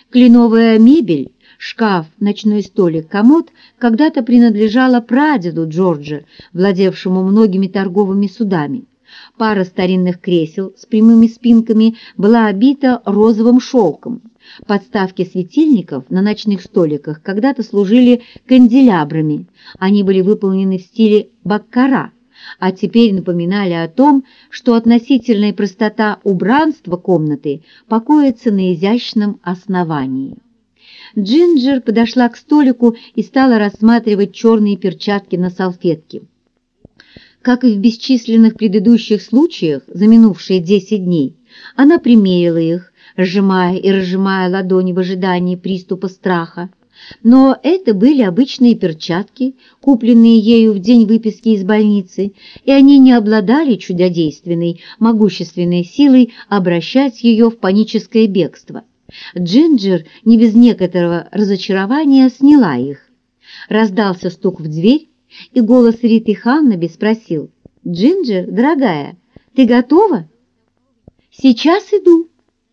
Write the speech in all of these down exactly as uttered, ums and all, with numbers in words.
Кленовая мебель, шкаф, ночной столик, комод когда-то принадлежала прадеду Джорджа, владевшему многими торговыми судами. Пара старинных кресел с прямыми спинками была обита розовым шелком. Подставки светильников на ночных столиках когда-то служили канделябрами. Они были выполнены в стиле баккара, а теперь напоминали о том, что относительная простота убранства комнаты покоится на изящном основании. Джинджер подошла к столику и стала рассматривать черные перчатки на салфетке. Как и в бесчисленных предыдущих случаях за минувшие десять дней, она примерила их, сжимая и разжимая ладони в ожидании приступа страха. Но это были обычные перчатки, купленные ею в день выписки из больницы, и они не обладали чудодейственной, могущественной силой обращать ее в паническое бегство. Джинджер не без некоторого разочарования сняла их. Раздался стук в дверь, и голос Риты Ханнаби спросил: «Джинджер, дорогая, ты готова?» «Сейчас иду».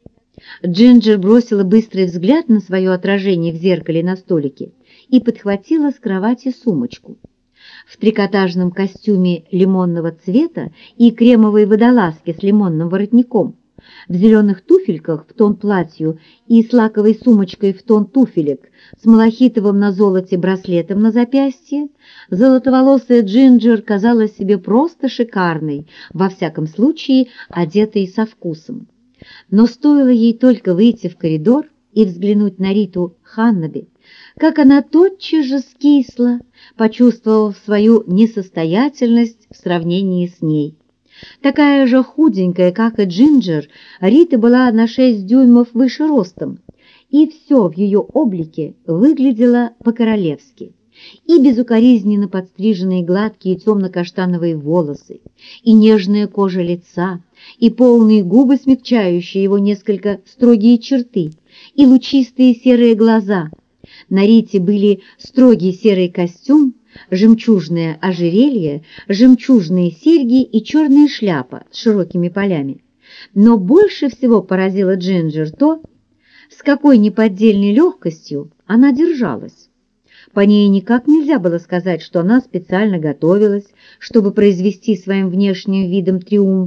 Джинджер бросила быстрый взгляд на свое отражение в зеркале на столике и подхватила с кровати сумочку. В трикотажном костюме лимонного цвета и кремовой водолазке с лимонным воротником, в зеленых туфельках в тон платью и с лаковой сумочкой в тон туфелек, с малахитовым на золоте браслетом на запястье, золотоволосая Джинджер казалась себе просто шикарной, во всяком случае одетой со вкусом. Но стоило ей только выйти в коридор и взглянуть на Риту Ханнаби, как она тотчас же скисла, почувствовав свою несостоятельность в сравнении с ней. Такая же худенькая, как и Джинджер, Рита была на шесть дюймов выше ростом, и все в ее облике выглядело по-королевски. И безукоризненно подстриженные гладкие темно-каштановые волосы, и нежная кожа лица, и полные губы, смягчающие его несколько строгие черты, и лучистые серые глаза. На Рите были строгий серый костюм, жемчужное ожерелье, жемчужные серьги и черная шляпа с широкими полями. Но больше всего поразило Джинджер то, с какой неподдельной легкостью она держалась. По ней никак нельзя было сказать, что она специально готовилась, чтобы произвести своим внешним видом триумф.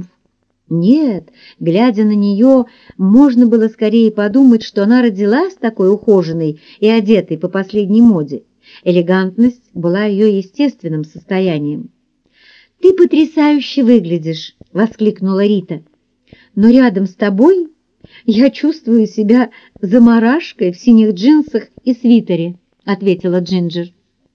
Нет, глядя на нее, можно было скорее подумать, что она родилась такой ухоженной и одетой по последней моде. Элегантность была ее естественным состоянием. «Ты потрясающе выглядишь!» — воскликнула Рита. «Но рядом с тобой я чувствую себя заморашкой в синих джинсах и свитере», — ответила Джинджер.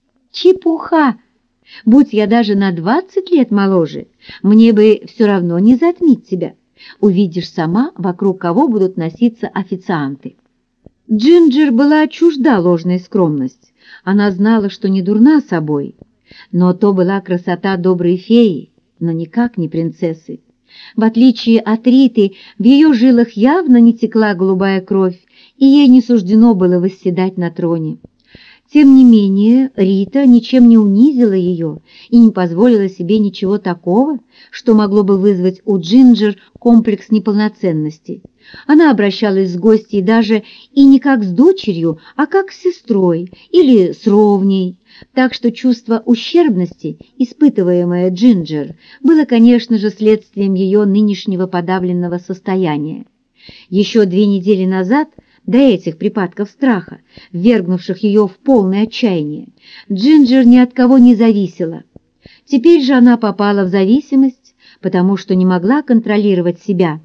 «Чепуха! Будь я даже на двадцать лет моложе, мне бы все равно не затмить тебя. Увидишь сама, вокруг кого будут носиться официанты». Джинджер была чужда ложной скромность. Она знала, что не дурна собой, но то была красота доброй феи, но никак не принцессы. В отличие от Риты, в ее жилах явно не текла голубая кровь, и ей не суждено было восседать на троне. Тем не менее, Рита ничем не унизила ее и не позволила себе ничего такого, что могло бы вызвать у Джинджер комплекс неполноценности. Она обращалась с гостьей даже и не как с дочерью, а как с сестрой или с ровней, так что чувство ущербности, испытываемое Джинджер, было, конечно же, следствием ее нынешнего подавленного состояния. Еще две недели назад, до этих припадков страха, ввергнувших ее в полное отчаяние, Джинджер ни от кого не зависела. Теперь же она попала в зависимость, потому что не могла контролировать себя.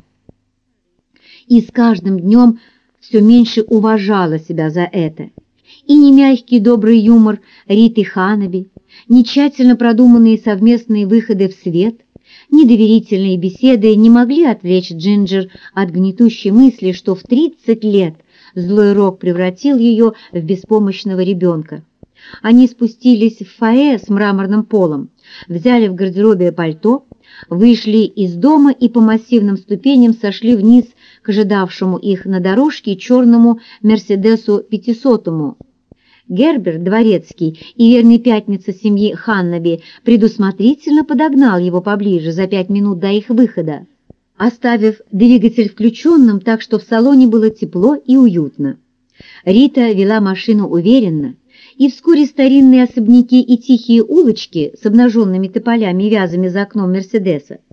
И с каждым днем все меньше уважала себя за это. И ни мягкий добрый юмор Риты Ханнаби, ни тщательно продуманные совместные выходы в свет, ни доверительные беседы не могли отвлечь Джинджер от гнетущей мысли, что в тридцать лет злой рок превратил ее в беспомощного ребенка. Они спустились в фойе с мраморным полом, взяли в гардеробе пальто, вышли из дома и по массивным ступеням сошли вниз к ожидавшему их на дорожке черному Мерседесу пятисотому. Герберт Дворецкий и верный пятница семьи Ханнаби предусмотрительно подогнал его поближе за пять минут до их выхода, оставив двигатель включенным так, что в салоне было тепло и уютно. Рита вела машину уверенно, и вскоре старинные особняки и тихие улочки с обнаженными тополями и вязами за окном Мерседеса